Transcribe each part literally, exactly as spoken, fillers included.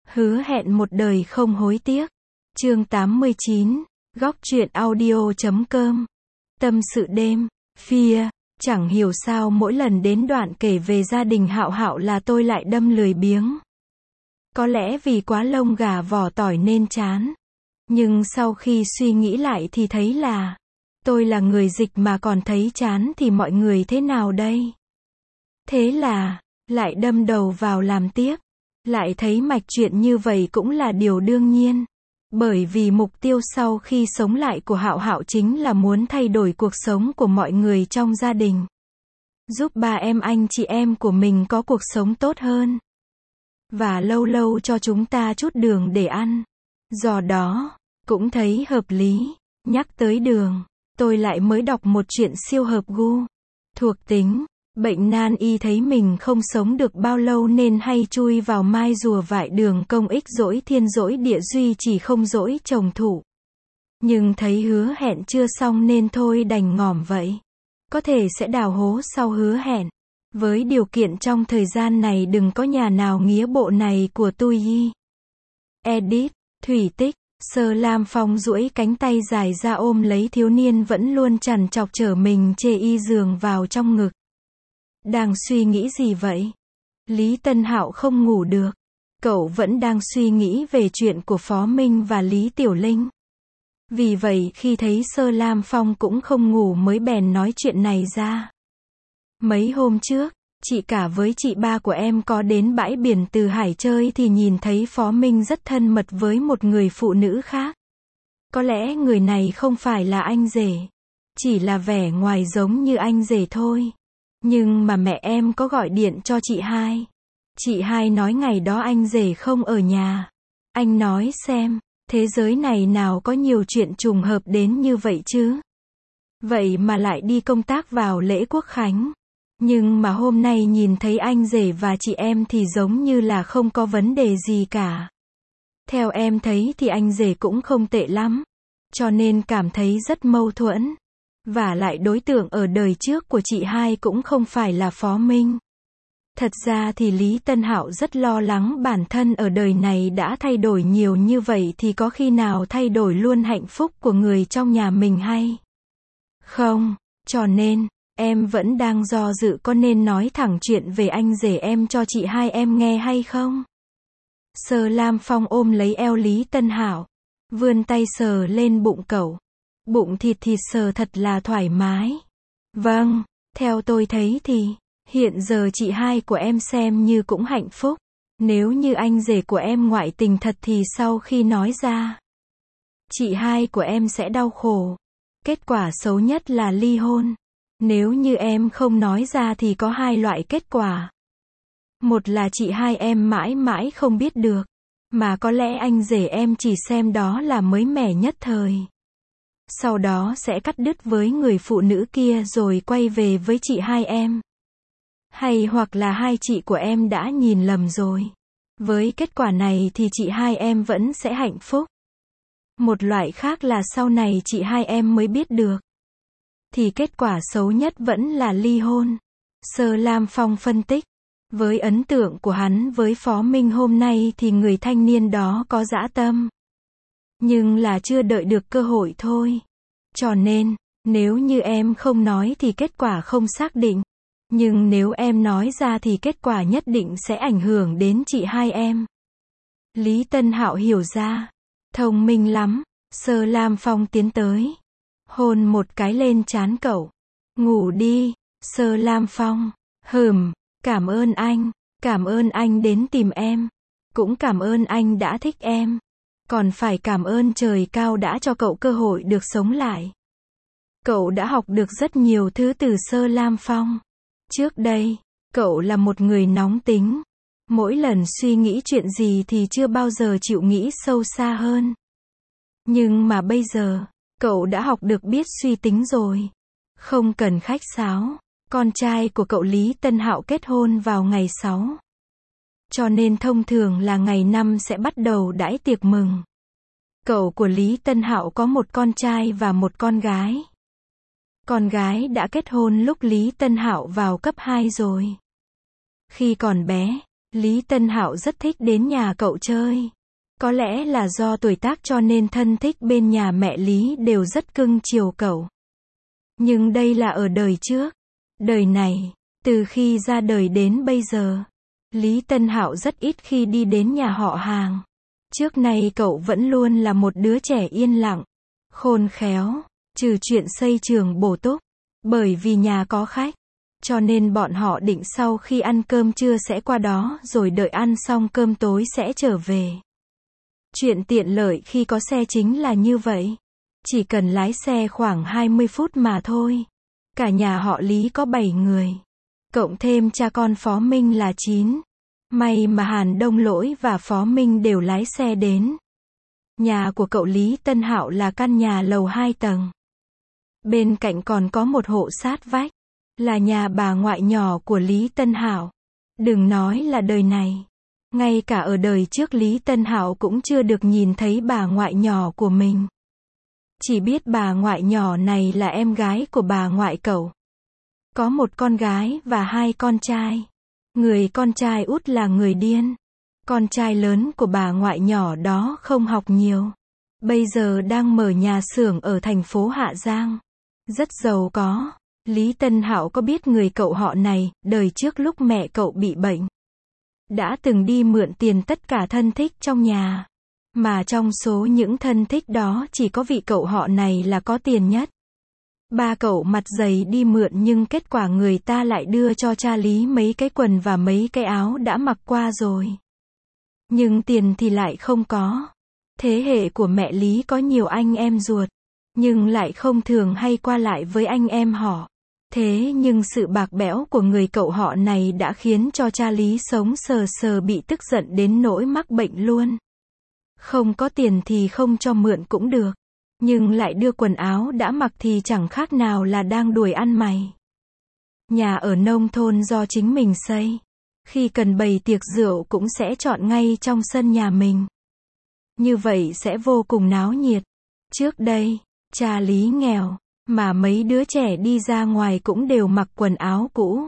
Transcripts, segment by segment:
Hứa hẹn một đời không hối tiếc. Chương tám mươi chín, góc truyện audio chấm com. Tâm sự đêm, phia, chẳng hiểu sao mỗi lần đến đoạn kể về gia đình Hạo Hạo là tôi lại đâm lười biếng. Có lẽ vì quá lông gà vỏ tỏi nên chán. Nhưng sau khi suy nghĩ lại thì thấy là, tôi là người dịch mà còn thấy chán thì mọi người thế nào đây? Thế là, lại đâm đầu vào làm tiếp. Lại thấy mạch chuyện như vậy cũng là điều đương nhiên. Bởi vì mục tiêu sau khi sống lại của Hạo Hạo chính là muốn thay đổi cuộc sống của mọi người trong gia đình. Giúp ba em anh chị em của mình có cuộc sống tốt hơn. Và lâu lâu cho chúng ta chút đường để ăn. Do đó, cũng thấy hợp lý. Nhắc tới đường, tôi lại mới đọc một chuyện siêu hợp gu. Thuộc tính, bệnh nan y thấy mình không sống được bao lâu nên hay chui vào mai rùa vại đường công ích dỗi thiên dỗi địa duy chỉ không dỗi trồng thụ. Nhưng thấy hứa hẹn chưa xong nên thôi đành ngỏm vậy. Có thể sẽ đào hố sau hứa hẹn. Với điều kiện trong thời gian này đừng có nhà nào nghía bộ này của tôi y. Edit, Thủy Tích, Sơ Lam Phong duỗi cánh tay dài ra ôm lấy thiếu niên vẫn luôn chằn chọc chở mình chê y giường vào trong ngực. Đang suy nghĩ gì vậy? Lý Tân Hạo không ngủ được. Cậu vẫn đang suy nghĩ về chuyện của Phó Minh và Lý Tiểu Linh. Vì vậy khi thấy Sơ Lam Phong cũng không ngủ mới bèn nói chuyện này ra. Mấy hôm trước, chị cả với chị ba của em có đến bãi biển Từ Hải chơi thì nhìn thấy Phó Minh rất thân mật với một người phụ nữ khác. Có lẽ người này không phải là anh rể. Chỉ là vẻ ngoài giống như anh rể thôi. Nhưng mà mẹ em có gọi điện cho chị hai. Chị hai nói ngày đó anh rể không ở nhà. Anh nói xem, thế giới này nào có nhiều chuyện trùng hợp đến như vậy chứ. Vậy mà lại đi công tác vào lễ Quốc Khánh. Nhưng mà hôm nay nhìn thấy anh rể và chị em thì giống như là không có vấn đề gì cả. Theo em thấy thì anh rể cũng không tệ lắm. Cho nên cảm thấy rất mâu thuẫn. Và lại đối tượng ở đời trước của chị hai cũng không phải là Phó Minh. Thật ra thì Lý Tân Hạo rất lo lắng bản thân ở đời này đã thay đổi nhiều như vậy thì có khi nào thay đổi luôn hạnh phúc của người trong nhà mình hay không? Cho nên, em vẫn đang do dự có nên nói thẳng chuyện về anh rể em cho chị hai em nghe hay không? Sơ Lam Phong ôm lấy eo Lý Tân Hạo, vươn tay sờ lên bụng cậu. Bụng thịt thịt sờ thật là thoải mái. Vâng, theo tôi thấy thì, hiện giờ chị hai của em xem như cũng hạnh phúc. Nếu như anh rể của em ngoại tình thật thì sau khi nói ra, chị hai của em sẽ đau khổ. Kết quả xấu nhất là ly hôn. Nếu như em không nói ra thì có hai loại kết quả. Một là chị hai em mãi mãi không biết được. Mà có lẽ anh rể em chỉ xem đó là mới mẻ nhất thời. Sau đó sẽ cắt đứt với người phụ nữ kia rồi quay về với chị hai em. Hay hoặc là hai chị của em đã nhìn lầm rồi. Với kết quả này thì chị hai em vẫn sẽ hạnh phúc. Một loại khác là sau này chị hai em mới biết được. Thì kết quả xấu nhất vẫn là ly hôn. Sơ Lam Phong phân tích. Với ấn tượng của hắn với Phó Minh hôm nay thì người thanh niên đó có dã tâm. Nhưng là chưa đợi được cơ hội thôi. Cho nên, nếu như em không nói thì kết quả không xác định. Nhưng nếu em nói ra thì kết quả nhất định sẽ ảnh hưởng đến chị hai em. Lý Tân Hạo hiểu ra. Thông minh lắm. Sơ Lam Phong tiến tới. Hôn một cái lên trán cậu. Ngủ đi. Sơ Lam Phong. Hừm, cảm ơn anh. Cảm ơn anh đến tìm em. Cũng cảm ơn anh đã thích em. Còn phải cảm ơn trời cao đã cho cậu cơ hội được sống lại. Cậu đã học được rất nhiều thứ từ Sơ Lam Phong. Trước đây, cậu là một người nóng tính. Mỗi lần suy nghĩ chuyện gì thì chưa bao giờ chịu nghĩ sâu xa hơn. Nhưng mà bây giờ, cậu đã học được biết suy tính rồi. Không cần khách sáo. Con trai của cậu Lý Tân Hạo kết hôn vào ngày sáu. Cho nên thông thường là ngày năm sẽ bắt đầu đãi tiệc mừng. Cậu của Lý Tân Hạo có một con trai và một con gái. Con gái đã kết hôn lúc Lý Tân Hạo vào cấp hai rồi. Khi còn bé, Lý Tân Hạo rất thích đến nhà cậu chơi. Có lẽ là do tuổi tác cho nên thân thích bên nhà mẹ Lý đều rất cưng chiều cậu. Nhưng đây là ở đời trước. Đời này, từ khi ra đời đến bây giờ, Lý Tân Hạo rất ít khi đi đến nhà họ hàng. Trước nay cậu vẫn luôn là một đứa trẻ yên lặng, khôn khéo, trừ chuyện xây trường bổ túc. Bởi vì nhà có khách, cho nên bọn họ định sau khi ăn cơm trưa sẽ qua đó rồi đợi ăn xong cơm tối sẽ trở về. Chuyện tiện lợi khi có xe chính là như vậy. Chỉ cần lái xe khoảng hai mươi phút mà thôi. Cả nhà họ Lý có bảy người. Cộng thêm cha con Phó Minh là chín. May mà Hàn Đông Lỗi và Phó Minh đều lái xe đến. Nhà của cậu Lý Tân Hạo là căn nhà lầu hai tầng. Bên cạnh còn có một hộ sát vách. Là nhà bà ngoại nhỏ của Lý Tân Hạo. Đừng nói là đời này. Ngay cả ở đời trước Lý Tân Hạo cũng chưa được nhìn thấy bà ngoại nhỏ của mình. Chỉ biết bà ngoại nhỏ này là em gái của bà ngoại cậu. Có một con gái và hai con trai. Người con trai út là người điên. Con trai lớn của bà ngoại nhỏ đó không học nhiều. Bây giờ đang mở nhà xưởng ở thành phố Hạ Giang. Rất giàu có. Lý Tân Hạo có biết người cậu họ này, đời trước lúc mẹ cậu bị bệnh. Đã từng đi mượn tiền tất cả thân thích trong nhà. Mà trong số những thân thích đó chỉ có vị cậu họ này là có tiền nhất. Ba cậu mặt dày đi mượn nhưng kết quả người ta lại đưa cho cha Lý mấy cái quần và mấy cái áo đã mặc qua rồi. Nhưng tiền thì lại không có. Thế hệ của mẹ Lý có nhiều anh em ruột, nhưng lại không thường hay qua lại với anh em họ. Thế nhưng sự bạc bẽo của người cậu họ này đã khiến cho cha Lý sống sờ sờ bị tức giận đến nỗi mắc bệnh luôn. Không có tiền thì không cho mượn cũng được. Nhưng lại đưa quần áo đã mặc thì chẳng khác nào là đang đuổi ăn mày. Nhà ở nông thôn do chính mình xây. Khi cần bày tiệc rượu cũng sẽ chọn ngay trong sân nhà mình. Như vậy sẽ vô cùng náo nhiệt. Trước đây, cha Lý nghèo, mà mấy đứa trẻ đi ra ngoài cũng đều mặc quần áo cũ.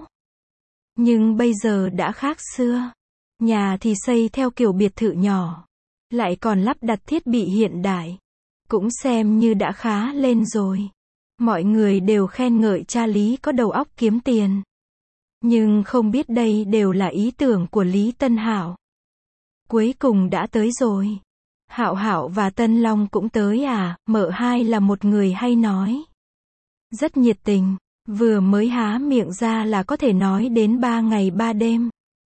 Nhưng bây giờ đã khác xưa. Nhà thì xây theo kiểu biệt thự nhỏ. Lại còn lắp đặt thiết bị hiện đại. Cũng xem như đã khá lên rồi. Mọi người đều khen ngợi cha Lý có đầu óc kiếm tiền. Nhưng không biết đây đều là ý tưởng của Lý Tân Hạo. Cuối cùng đã tới rồi. Hạo Hạo và Tân Long cũng tới à, mợ hai là một người hay nói. Rất nhiệt tình, vừa mới há miệng ra là có thể nói đến ba ngày ba đêm.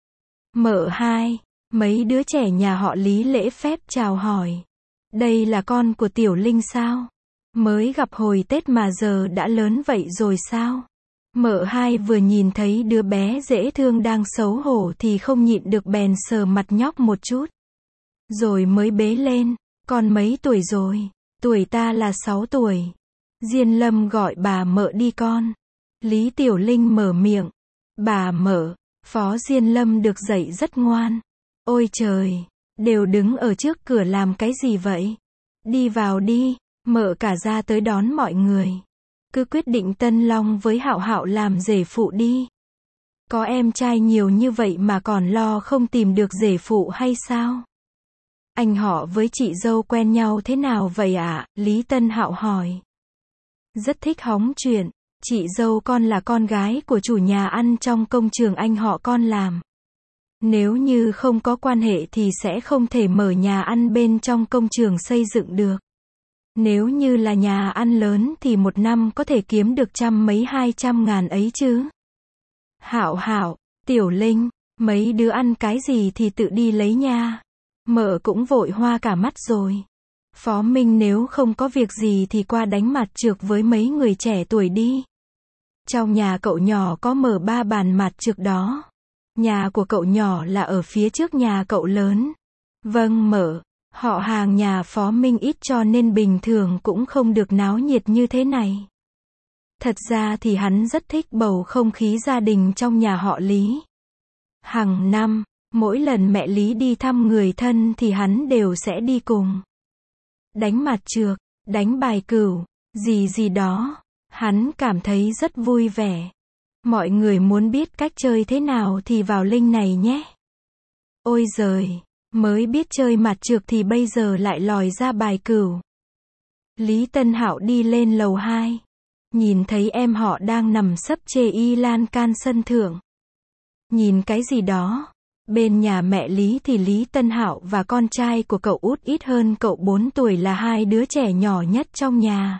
Mợ hai, mấy đứa trẻ nhà họ Lý lễ phép chào hỏi. Đây là con của Tiểu Linh sao? Mới gặp hồi Tết mà giờ đã lớn vậy rồi sao? Mợ hai vừa nhìn thấy đứa bé dễ thương đang xấu hổ thì không nhịn được bèn sờ mặt nhóc một chút. Rồi mới bế lên, con mấy tuổi rồi? Tuổi ta là sáu tuổi. Diên Lâm gọi bà mợ đi con. Lý Tiểu Linh mở miệng. Bà mợ, Phó Diên Lâm được dạy rất ngoan. Ôi trời, đều đứng ở trước cửa làm cái gì vậy? Đi vào đi, mợ cả ra tới đón mọi người. Cứ quyết định Tân Long với Hạo Hạo làm rể phụ đi. Có em trai nhiều như vậy mà còn lo không tìm được rể phụ hay sao? Anh họ với chị dâu quen nhau thế nào vậy ạ? À? Lý Tân Hạo hỏi. Rất thích hóng chuyện. Chị dâu con là con gái của chủ nhà ăn trong công trường anh họ con làm. Nếu như không có quan hệ thì sẽ không thể mở nhà ăn bên trong công trường xây dựng được. Nếu như là nhà ăn lớn thì một năm có thể kiếm được trăm mấy hai trăm ngàn ấy chứ. Hạo Hạo, Tiểu Linh, mấy đứa ăn cái gì thì tự đi lấy nha. Mợ cũng vội hoa cả mắt rồi. Phó Minh nếu không có việc gì thì qua đánh mặt trược với mấy người trẻ tuổi đi. Trong nhà cậu nhỏ có mở ba bàn mặt trược đó. Nhà của cậu nhỏ là ở phía trước nhà cậu lớn. Vâng mợ, họ hàng nhà Phó Minh ít cho nên bình thường cũng không được náo nhiệt như thế này. Thật ra thì hắn rất thích bầu không khí gia đình trong nhà họ Lý. Hàng năm, mỗi lần mẹ Lý đi thăm người thân thì hắn đều sẽ đi cùng. Đánh mặt trược, đánh bài cửu, gì gì đó, hắn cảm thấy rất vui vẻ. Mọi người muốn biết cách chơi thế nào thì vào link này nhé. Ôi giời, mới biết chơi mặt trược thì bây giờ lại lòi ra bài cửu. Lý Tân Hạo đi lên lầu hai. Nhìn thấy em họ đang nằm sấp chê y lan can sân thượng. Nhìn cái gì đó? Bên nhà mẹ Lý thì Lý Tân Hạo và con trai của cậu út ít hơn cậu bốn tuổi là hai đứa trẻ nhỏ nhất trong nhà.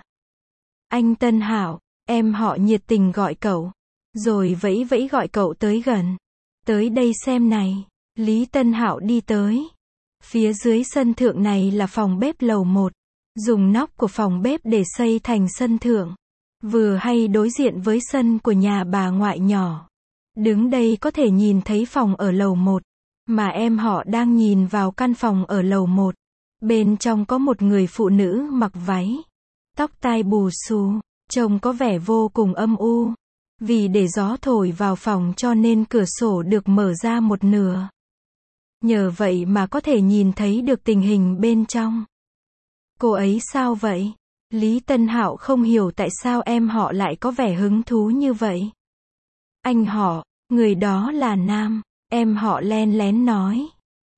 Anh Tân Hạo, em họ nhiệt tình gọi cậu. Rồi vẫy vẫy gọi cậu tới gần. Tới đây xem này. Lý Tân Hạo đi tới. Phía dưới sân thượng này là phòng bếp lầu một. Dùng nóc của phòng bếp để xây thành sân thượng. Vừa hay đối diện với sân của nhà bà ngoại nhỏ. Đứng đây có thể nhìn thấy phòng ở lầu một. Mà em họ đang nhìn vào căn phòng ở lầu một. Bên trong có một người phụ nữ mặc váy. Tóc tai bù xù. Trông có vẻ vô cùng âm u. Vì để gió thổi vào phòng cho nên cửa sổ được mở ra một nửa. Nhờ vậy mà có thể nhìn thấy được tình hình bên trong. Cô ấy sao vậy? Lý Tân Hạo không hiểu tại sao em họ lại có vẻ hứng thú như vậy. Anh họ, người đó là nam, em họ len lén nói.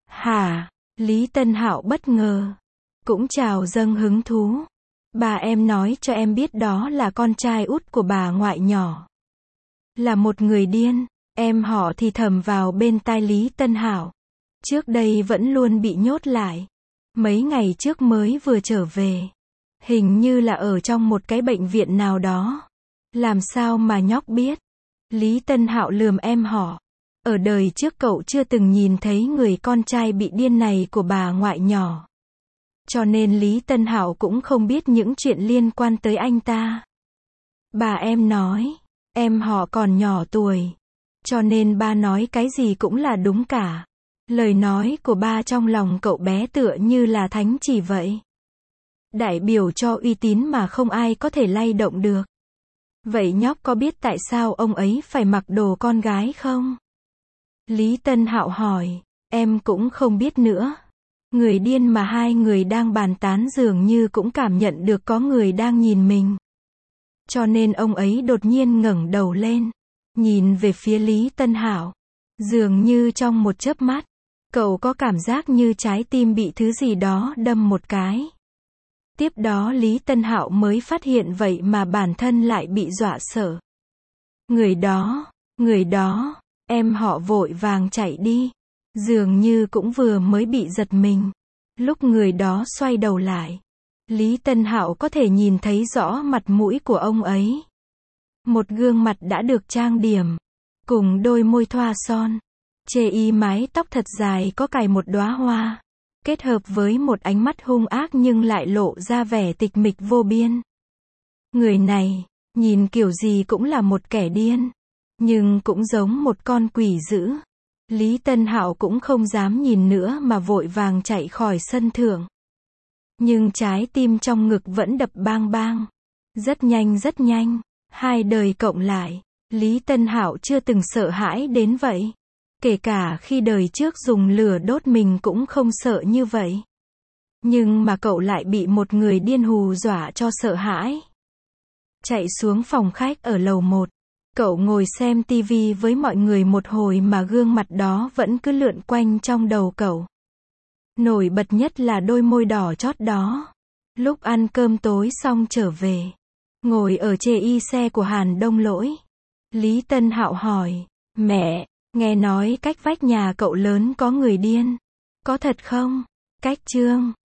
Hả? Lý Tân Hạo bất ngờ. Cũng trào dâng hứng thú. Bà em nói cho em biết đó là con trai út của bà ngoại nhỏ. Là một người điên, em họ thì thầm vào bên tai Lý Tân Hạo. Trước đây vẫn luôn bị nhốt lại. Mấy ngày trước mới vừa trở về. Hình như là ở trong một cái bệnh viện nào đó. Làm sao mà nhóc biết? Lý Tân Hạo lườm em họ. Ở đời trước cậu chưa từng nhìn thấy người con trai bị điên này của bà ngoại nhỏ. Cho nên Lý Tân Hạo cũng không biết những chuyện liên quan tới anh ta. Bà em nói, em họ còn nhỏ tuổi. Cho nên ba nói cái gì cũng là đúng cả. Lời nói của ba trong lòng cậu bé tựa như là thánh chỉ vậy. Đại biểu cho uy tín mà không ai có thể lay động được. Vậy nhóc có biết tại sao ông ấy phải mặc đồ con gái không? Lý Tân Hạo hỏi, em cũng không biết nữa. Người điên mà hai người đang bàn tán dường như cũng cảm nhận được có người đang nhìn mình. Cho nên ông ấy đột nhiên ngẩng đầu lên, nhìn về phía Lý Tân Hạo. Dường như trong một chớp mắt, cậu có cảm giác như trái tim bị thứ gì đó đâm một cái. Tiếp đó Lý Tân Hạo mới phát hiện vậy mà bản thân lại bị dọa sợ. Người đó, người đó, em họ vội vàng chạy đi. Dường như cũng vừa mới bị giật mình. Lúc người đó xoay đầu lại, Lý Tân Hạo có thể nhìn thấy rõ mặt mũi của ông ấy. Một gương mặt đã được trang điểm, cùng đôi môi thoa son. Chê y mái tóc thật dài có cài một đóa hoa. Kết hợp với một ánh mắt hung ác nhưng lại lộ ra vẻ tịch mịch vô biên. Người này, nhìn kiểu gì cũng là một kẻ điên. Nhưng cũng giống một con quỷ dữ. Lý Tân Hạo cũng không dám nhìn nữa mà vội vàng chạy khỏi sân thượng. Nhưng trái tim trong ngực vẫn đập bang bang. Rất nhanh rất nhanh. Hai đời cộng lại, Lý Tân Hạo chưa từng sợ hãi đến vậy. Kể cả khi đời trước dùng lửa đốt mình cũng không sợ như vậy. Nhưng mà cậu lại bị một người điên hù dọa cho sợ hãi. Chạy xuống phòng khách ở lầu một. Cậu ngồi xem tivi với mọi người một hồi mà gương mặt đó vẫn cứ lượn quanh trong đầu cậu. Nổi bật nhất là đôi môi đỏ chót đó. Lúc ăn cơm tối xong trở về, ngồi ở chê y xe của Hàn Đông Lỗi. Lý Tân Hạo hỏi, mẹ, nghe nói cách vách nhà cậu lớn có người điên. Có thật không? Cách Trương,